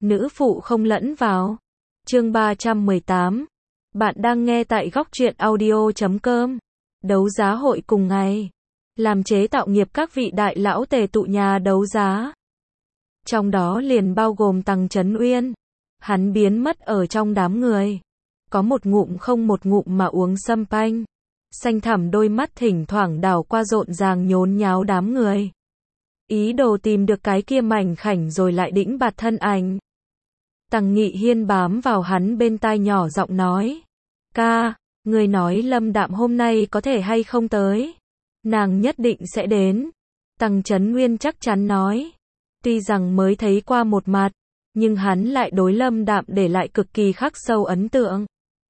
nữ phụ không lẫn vào. Chương 318. Bạn đang nghe tại góc truyện audio.com. Đấu giá hội cùng ngày. Làm chế tạo nghiệp các vị đại lão tề tụ nhà đấu giá. Trong đó liền bao gồm Tằng Chấn Uyên. Hắn biến mất ở trong đám người. Có một ngụm không một ngụm mà uống sâm panh. Xanh thẳm đôi mắt thỉnh thoảng đảo qua rộn ràng nhốn nháo đám người. Ý đồ tìm được cái kia mảnh khảnh rồi lại đĩnh bạt thân ảnh. Tằng Nghị Hiên bám vào hắn bên tai nhỏ giọng nói. Ca, người nói Lâm Đạm hôm nay có thể hay không tới? Nàng nhất định sẽ đến. Tằng Chấn Nguyên chắc chắn nói. Tuy rằng mới thấy qua một mặt, nhưng hắn lại đối Lâm Đạm để lại cực kỳ khắc sâu ấn tượng.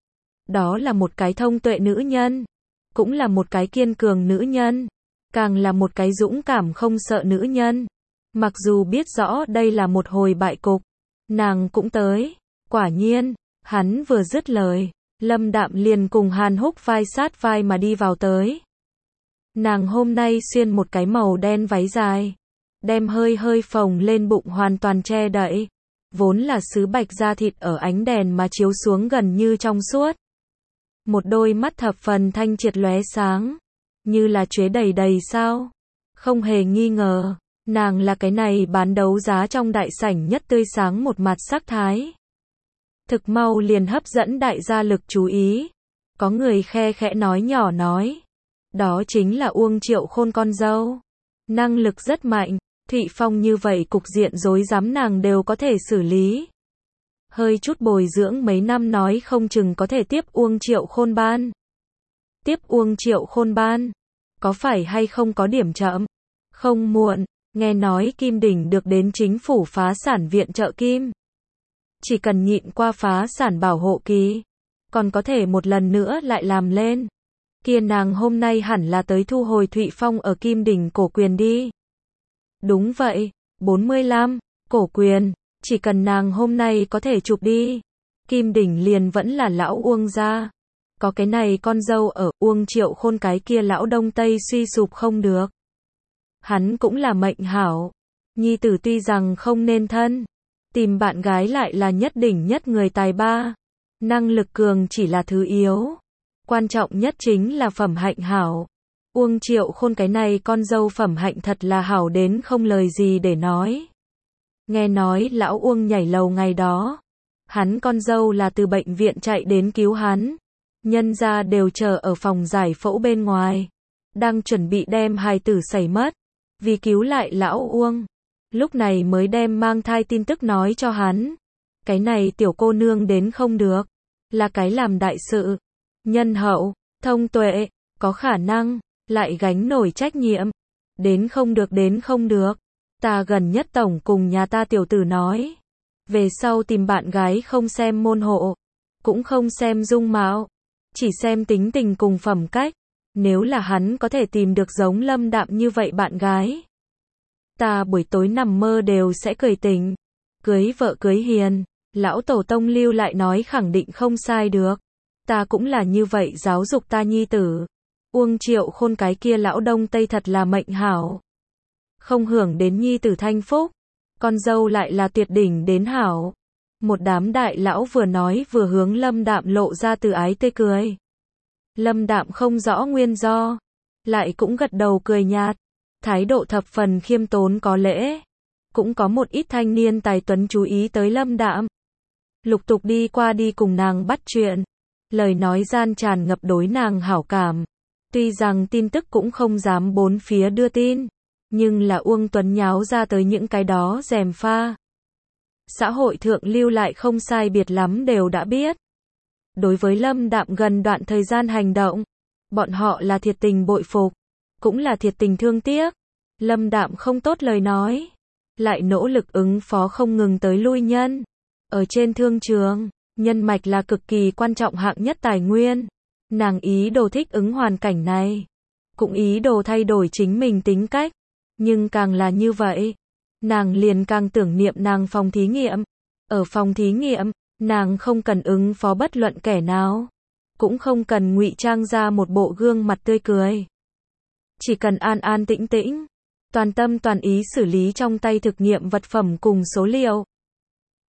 Đó là một cái thông tuệ nữ nhân, cũng là một cái kiên cường nữ nhân, càng là một cái dũng cảm không sợ nữ nhân. Mặc dù biết rõ đây là một hồi bại cục, nàng cũng tới. Quả nhiên, hắn vừa dứt lời, Lâm Đạm liền cùng Hàn Húc vai sát vai mà đi vào tới. Nàng hôm nay xuyên một cái màu đen váy dài, đem hơi hơi phồng lên bụng hoàn toàn che đậy, vốn là sứ bạch da thịt ở ánh đèn mà chiếu xuống gần như trong suốt. Một đôi mắt thập phần thanh triệt lóe sáng, như là chuế đầy đầy sao. Không hề nghi ngờ, nàng là cái này bán đấu giá trong đại sảnh nhất tươi sáng một mặt sắc thái. Thực mau liền hấp dẫn đại gia lực chú ý. Có người khe khẽ nói nhỏ nói. Đó chính là Uông Triệu Khôn con dâu. Năng lực rất mạnh, Thụy Phong như vậy cục diện rối rắm nàng đều có thể xử lý. Hơi chút bồi dưỡng mấy năm nói không chừng có thể tiếp Uông Triệu Khôn ban. Tiếp Uông Triệu Khôn ban, có phải hay không có điểm chậm? Không muộn, nghe nói Kim Đỉnh được đến chính phủ phá sản viện trợ kim. Chỉ cần nhịn qua phá sản bảo hộ kỳ, còn có thể một lần nữa lại làm lên. Kia nàng hôm nay hẳn là tới thu hồi Thụy Phong ở Kim Đỉnh cổ quyền đi. Đúng vậy, 45, cổ quyền, chỉ cần nàng hôm nay có thể chụp đi. Kim Đỉnh liền vẫn là lão Uông gia. Có cái này con dâu ở, Uông Triệu Khôn cái kia lão Đông Tây suy sụp không được. Hắn cũng là mệnh hảo. Nhi tử tuy rằng không nên thân, tìm bạn gái lại là nhất đỉnh nhất người tài ba. Năng lực cường chỉ là thứ yếu. Quan trọng nhất chính là phẩm hạnh hảo. Uông Triệu Khôn cái này con dâu phẩm hạnh thật là hảo đến không lời gì để nói. Nghe nói lão Uông nhảy lầu ngày đó, hắn con dâu là từ bệnh viện chạy đến cứu hắn. Nhân gia đều chờ ở phòng giải phẫu bên ngoài, đang chuẩn bị đem hài tử sẩy mất. Vì cứu lại lão Uông, lúc này mới đem mang thai tin tức nói cho hắn. Cái này tiểu cô nương đến không được, là cái làm đại sự, nhân hậu, thông tuệ, có khả năng, lại gánh nổi trách nhiệm. Đến không được. Ta gần nhất tổng cùng nhà ta tiểu tử nói, về sau tìm bạn gái không xem môn hộ, cũng không xem dung mạo, chỉ xem tính tình cùng phẩm cách. Nếu là hắn có thể tìm được giống Lâm Đạm như vậy bạn gái, ta buổi tối nằm mơ đều sẽ cười tỉnh. Cưới vợ cưới hiền, lão tổ tông lưu lại nói khẳng định không sai được. Ta cũng là như vậy giáo dục ta nhi tử. Uông Triệu Khôn cái kia lão Đông Tây thật là mệnh hảo. Không hưởng đến nhi tử thanh phúc, con dâu lại là tuyệt đỉnh đến hảo. Một đám đại lão vừa nói vừa hướng Lâm Đạm lộ ra từ ái tươi cười. Lâm Đạm không rõ nguyên do, lại cũng gật đầu cười nhạt, thái độ thập phần khiêm tốn có lễ. Cũng có một ít thanh niên tài tuấn chú ý tới Lâm Đạm, lục tục đi qua đi cùng nàng bắt chuyện, lời nói gian tràn ngập đối nàng hảo cảm. Tuy rằng tin tức cũng không dám bốn phía đưa tin, nhưng là Uông Tuấn nháo ra tới những cái đó gièm pha. Xã hội thượng lưu lại không sai biệt lắm đều đã biết. Đối với Lâm Đạm gần đoạn thời gian hành động, bọn họ là thiệt tình bội phục, cũng là thiệt tình thương tiếc. Lâm Đạm không tốt lời nói, lại nỗ lực ứng phó không ngừng tới lui nhân. Ở trên thương trường, nhân mạch là cực kỳ quan trọng hạng nhất tài nguyên. Nàng ý đồ thích ứng hoàn cảnh này, cũng ý đồ thay đổi chính mình tính cách. Nhưng càng là như vậy, nàng liền càng tưởng niệm nàng phòng thí nghiệm. Ở phòng thí nghiệm, nàng không cần ứng phó bất luận kẻ nào, cũng không cần ngụy trang ra một bộ gương mặt tươi cười. Chỉ cần an an tĩnh tĩnh, toàn tâm toàn ý xử lý trong tay thực nghiệm vật phẩm cùng số liệu.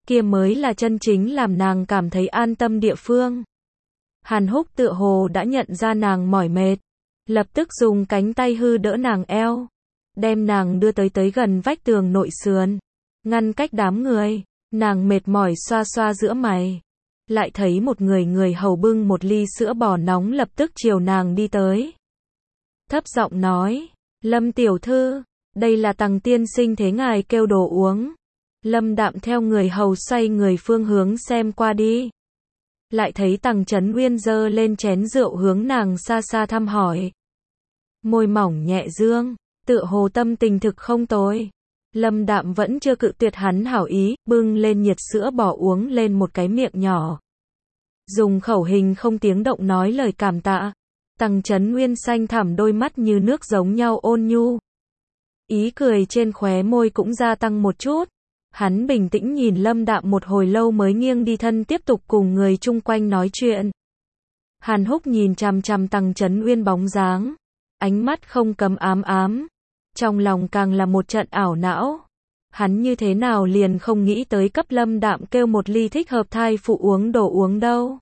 kia mới là chân chính làm nàng cảm thấy an tâm địa phương. Hàn Húc tựa hồ đã nhận ra nàng mỏi mệt, lập tức dùng cánh tay hư đỡ nàng eo, đem nàng đưa tới gần vách tường nội sườn, ngăn cách đám người. Nàng mệt mỏi xoa xoa giữa mày, lại thấy một người hầu bưng một ly sữa bò nóng lập tức chiều nàng đi tới. Thấp giọng nói, Lâm tiểu thư, đây là Tằng tiên sinh thế ngài kêu đồ uống. Lâm Đạm theo người hầu xoay người phương hướng xem qua đi. Lại thấy Tằng Chấn Uyên giơ lên chén rượu hướng nàng xa xa thăm hỏi. Môi mỏng nhẹ dương, tựa hồ tâm tình thực không tồi. Lâm Đạm vẫn chưa cự tuyệt hắn hảo ý, bưng lên nhiệt sữa bò uống lên một cái miệng nhỏ. Dùng khẩu hình không tiếng động nói lời cảm tạ. Tằng Chấn Uyên xanh thẳm đôi mắt như nước giống nhau ôn nhu. Ý cười trên khóe môi cũng gia tăng một chút. Hắn bình tĩnh nhìn Lâm Đạm một hồi lâu mới nghiêng đi thân tiếp tục cùng người chung quanh nói chuyện. Hàn Húc nhìn chằm chằm Tằng Chấn Uyên bóng dáng, ánh mắt không cấm ám ám, trong lòng càng là một trận ảo não. Hắn như thế nào liền không nghĩ tới cấp Lâm Đạm kêu một ly thích hợp thai phụ uống đồ uống đâu.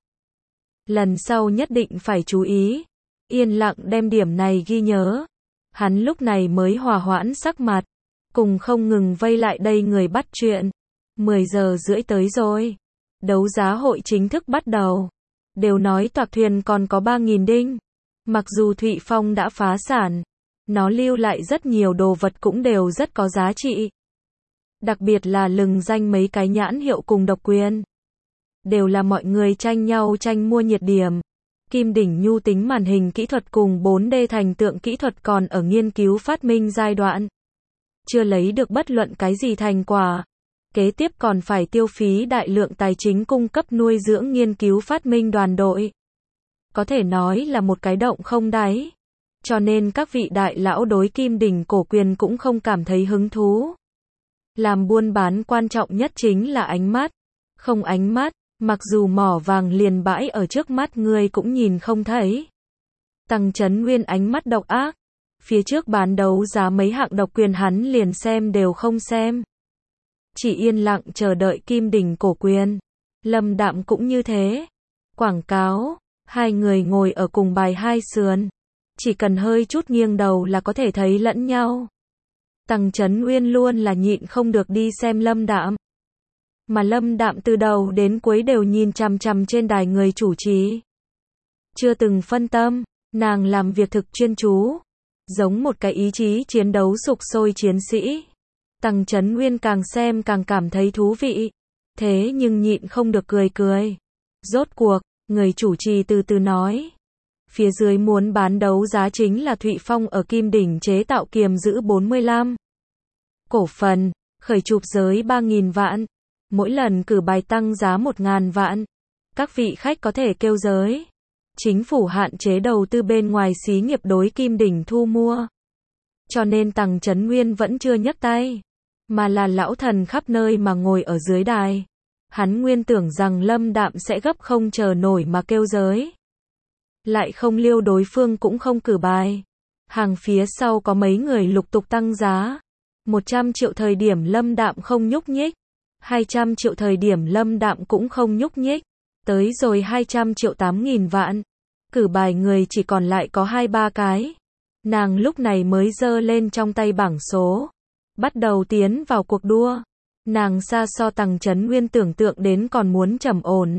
Lần sau nhất định phải chú ý, yên lặng đem điểm này ghi nhớ. Hắn lúc này mới hòa hoãn sắc mặt, cùng không ngừng vây lại đây người bắt chuyện. 10 giờ rưỡi tới rồi, đấu giá hội chính thức bắt đầu. Đều nói toạc thuyền còn có 3.000 đinh. Mặc dù Thụy Phong đã phá sản, nó lưu lại rất nhiều đồ vật cũng đều rất có giá trị. Đặc biệt là lừng danh mấy cái nhãn hiệu cùng độc quyền. Đều là mọi người tranh nhau tranh mua nhiệt điểm. Kim đỉnh nhu tính màn hình kỹ thuật cùng 4D thành tượng kỹ thuật còn ở nghiên cứu phát minh giai đoạn. Chưa lấy được bất luận cái gì thành quả. Kế tiếp còn phải tiêu phí đại lượng tài chính cung cấp nuôi dưỡng nghiên cứu phát minh đoàn đội. Có thể nói là một cái động không đáy. Cho nên các vị đại lão đối kim đỉnh cổ quyền cũng không cảm thấy hứng thú. Làm buôn bán quan trọng nhất chính là ánh mắt. Không ánh mắt, mặc dù mỏ vàng liền bãi ở trước mắt người cũng nhìn không thấy. Tằng Chấn Uyên ánh mắt độc ác. Phía trước bán đấu giá mấy hạng độc quyền hắn liền xem đều không xem. Chỉ yên lặng chờ đợi kim đỉnh cổ quyền. Lâm Đạm cũng như thế. Quảng cáo, hai người ngồi ở cùng bài hai sườn. Chỉ cần hơi chút nghiêng đầu là có thể thấy lẫn nhau. Tằng Chấn Uyên luôn là nhịn không được đi xem Lâm Đạm. Mà Lâm Đạm từ đầu đến cuối đều nhìn chằm chằm trên đài người chủ trì. Chưa từng phân tâm, nàng làm việc thực chuyên chú. Giống một cái ý chí chiến đấu sục sôi chiến sĩ. Tằng Chấn Uyên càng xem càng cảm thấy thú vị. Thế nhưng nhịn không được cười. Rốt cuộc, người chủ trì từ từ nói. Phía dưới muốn bán đấu giá chính là Thụy Phong ở Kim Đỉnh chế tạo kiềm giữ 45. Cổ phần, khởi chụp giới 3.000 vạn. Mỗi lần cử bài tăng giá 1.000 vạn. Các vị khách có thể kêu giới. Chính phủ hạn chế đầu tư bên ngoài xí nghiệp đối Kim Đỉnh thu mua. Cho nên Tằng Chấn Uyên vẫn chưa nhấc tay. Mà là lão thần khắp nơi mà ngồi ở dưới đài. Hắn nguyên tưởng rằng Lâm Đạm sẽ gấp không chờ nổi mà kêu giới. Lại không liêu đối phương cũng không cử bài. Hàng phía sau có mấy người lục tục tăng giá. 100 triệu thời điểm Lâm Đạm không nhúc nhích. 200 triệu thời điểm Lâm Đạm cũng không nhúc nhích. Tới rồi 200 triệu 8.000 vạn. Cử bài người chỉ còn lại có 2-3 cái. Nàng lúc này mới giơ lên trong tay bảng số. Bắt đầu tiến vào cuộc đua. Nàng xa so Tằng Chấn Uyên tưởng tượng đến còn muốn trầm ổn.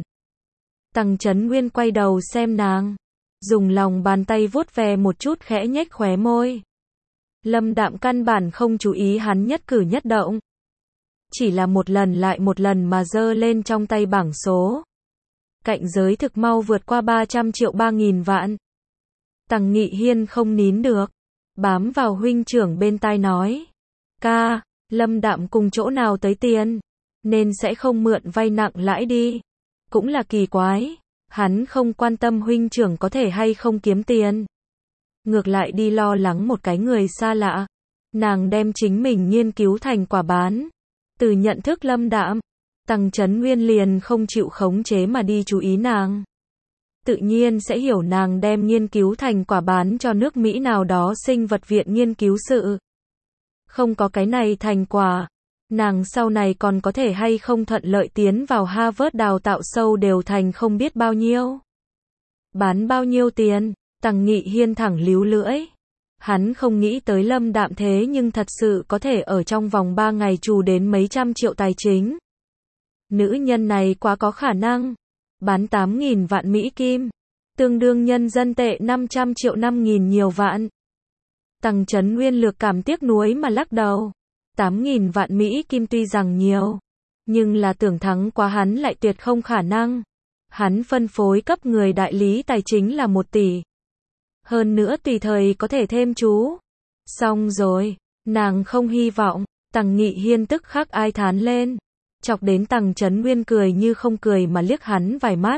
Tằng Chấn Uyên quay đầu xem nàng. Dùng lòng bàn tay vuốt ve một chút khẽ nhếch khóe môi. Lâm Đạm căn bản không chú ý hắn nhất cử nhất động. Chỉ là một lần lại một lần mà giơ lên trong tay bảng số. Cạnh giới thực mau vượt qua 300 triệu 3.000 vạn. Tằng Nghị Hiên không nín được. Bám vào huynh trưởng bên tai nói. Ca, Lâm Đạm cùng chỗ nào tới tiền. Nên sẽ không mượn vay nặng lãi đi. Cũng là kỳ quái. Hắn không quan tâm huynh trưởng có thể hay không kiếm tiền. Ngược lại đi lo lắng một cái người xa lạ. Nàng đem chính mình nghiên cứu thành quả bán. Từ nhận thức Lâm Đạm, Tằng Chấn Uyên liền không chịu khống chế mà đi chú ý nàng. Tự nhiên sẽ hiểu nàng đem nghiên cứu thành quả bán cho nước Mỹ nào đó sinh vật viện nghiên cứu sự. Không có cái này thành quả, Nàng sau này còn có thể hay không thuận lợi tiến vào Harvard đào tạo sâu đều thành không biết bao nhiêu. Bán bao nhiêu tiền? Tằng Nghị Hiên thẳng líu lưỡi. Hắn không nghĩ tới Lâm Đạm thế nhưng thật sự có thể ở trong vòng 3 ngày trù đến mấy trăm triệu tài chính. Nữ nhân này quá có khả năng. Bán 8.000 vạn Mỹ Kim. Tương đương nhân dân tệ 500 triệu 5.000 nhiều vạn. Tằng Chấn Nguyên lược cảm tiếc nuối mà lắc đầu. 8.000 vạn Mỹ Kim tuy rằng nhiều, nhưng là tưởng thắng quá hắn lại tuyệt không khả năng. Hắn phân phối cấp người đại lý tài chính là 1 tỷ. Hơn nữa tùy thời có thể thêm chú. Xong rồi, nàng không hy vọng. Tằng Nghị Hiên tức khắc ai thán lên. Chọc đến Tằng Chấn Nguyên cười như không cười mà liếc hắn vài mắt.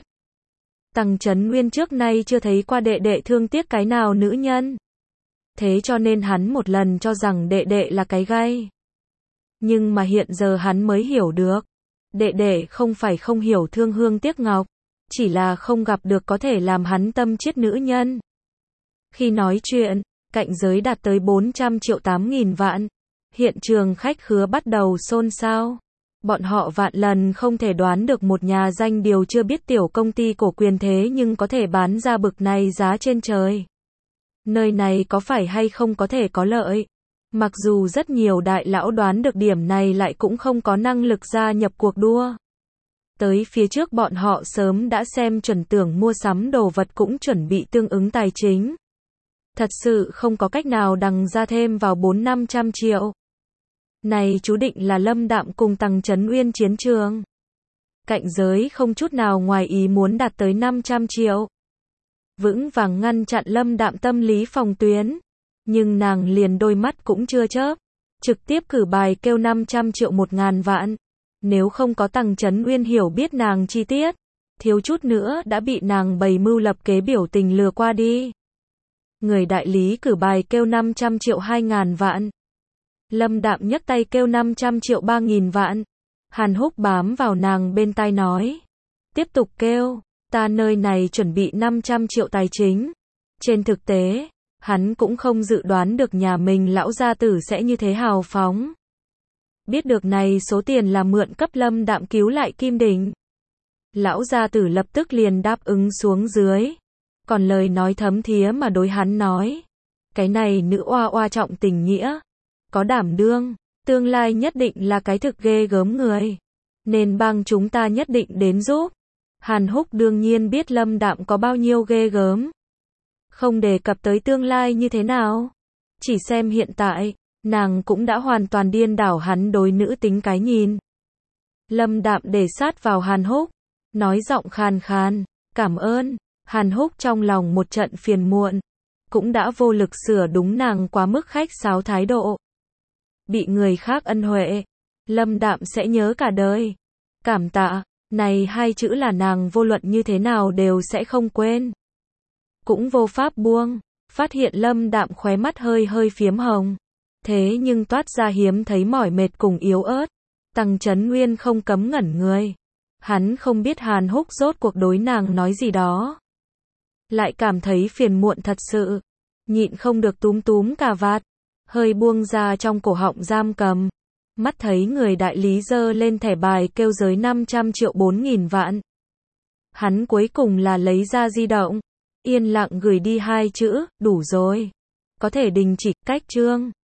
Tằng Chấn Nguyên trước nay chưa thấy qua đệ đệ thương tiếc cái nào nữ nhân. Thế cho nên hắn một lần cho rằng đệ đệ là cái gai. Nhưng mà hiện giờ hắn mới hiểu được. Đệ đệ không phải không hiểu thương hương tiếc ngọc. Chỉ là không gặp được có thể làm hắn tâm chết nữ nhân. Khi nói chuyện, cạnh giới đạt tới 400 triệu 8.000 vạn. Hiện trường khách khứa bắt đầu xôn xao. Bọn họ vạn lần không thể đoán được một nhà danh điều chưa biết tiểu công ty cổ quyền thế nhưng có thể bán ra bực này giá trên trời. Nơi này có phải hay không có thể có lợi. Mặc dù rất nhiều đại lão đoán được điểm này lại cũng không có năng lực gia nhập cuộc đua. Tới phía trước bọn họ sớm đã xem chuẩn tưởng mua sắm đồ vật cũng chuẩn bị tương ứng tài chính. Thật sự không có cách nào đằng ra thêm vào 400-500 triệu. Này chú định là Lâm Đạm cùng Tằng Chấn Nguyên chiến trường. Cạnh giới không chút nào ngoài ý muốn đạt tới 500 triệu. Vững vàng ngăn chặn Lâm Đạm tâm lý phòng tuyến. Nhưng nàng liền đôi mắt cũng chưa chớp. Trực tiếp cử bài kêu 500 triệu 1.000 vạn. Nếu không có Tằng Chấn Nguyên hiểu biết nàng chi tiết. Thiếu chút nữa đã bị nàng bày mưu lập kế biểu tình lừa qua đi. Người đại lý cử bài kêu 500 triệu 2.000 vạn. Lâm Đạm nhấc tay kêu 500 triệu 3.000 vạn. Hàn Húc bám vào nàng bên tai nói. Tiếp tục kêu, ta nơi này chuẩn bị 500 triệu tài chính. Trên thực tế, hắn cũng không dự đoán được nhà mình lão gia tử sẽ như thế hào phóng. Biết được này số tiền là mượn cấp Lâm Đạm cứu lại Kim Đình. Lão gia tử lập tức liền đáp ứng xuống dưới. Còn lời nói thấm thía mà đối hắn nói. Cái này nữ oa oa trọng tình nghĩa. Có đảm đương, tương lai nhất định là cái thực ghê gớm người. Nên bang chúng ta nhất định đến giúp. Hàn Húc đương nhiên biết Lâm Đạm có bao nhiêu ghê gớm. Không đề cập tới tương lai như thế nào. Chỉ xem hiện tại, nàng cũng đã hoàn toàn điên đảo hắn đối nữ tính cái nhìn. Lâm Đạm để sát vào Hàn Húc, nói giọng khàn khàn, cảm ơn. Hàn Húc trong lòng một trận phiền muộn, cũng đã vô lực sửa đúng nàng quá mức khách sáo thái độ. Bị người khác ân huệ, Lâm Đạm sẽ nhớ cả đời. Cảm tạ, này 2 chữ là nàng vô luận như thế nào đều sẽ không quên. Cũng vô pháp buông, phát hiện Lâm Đạm khóe mắt hơi hơi phiếm hồng. Thế nhưng toát ra hiếm thấy mỏi mệt cùng yếu ớt. Tằng Chấn Nguyên không cấm ngẩn người. Hắn không biết Hàn Húc rốt cuộc đối nàng nói gì đó. Lại cảm thấy phiền muộn thật sự. Nhịn không được túm túm cà vạt. Hơi buông ra trong cổ họng giam cầm. Mắt thấy người đại lý giơ lên thẻ bài kêu giới 500 triệu 4.000 vạn. Hắn cuối cùng là lấy ra di động. Yên lặng gửi đi 2 chữ, đủ rồi. Có thể đình chỉ, cách chương.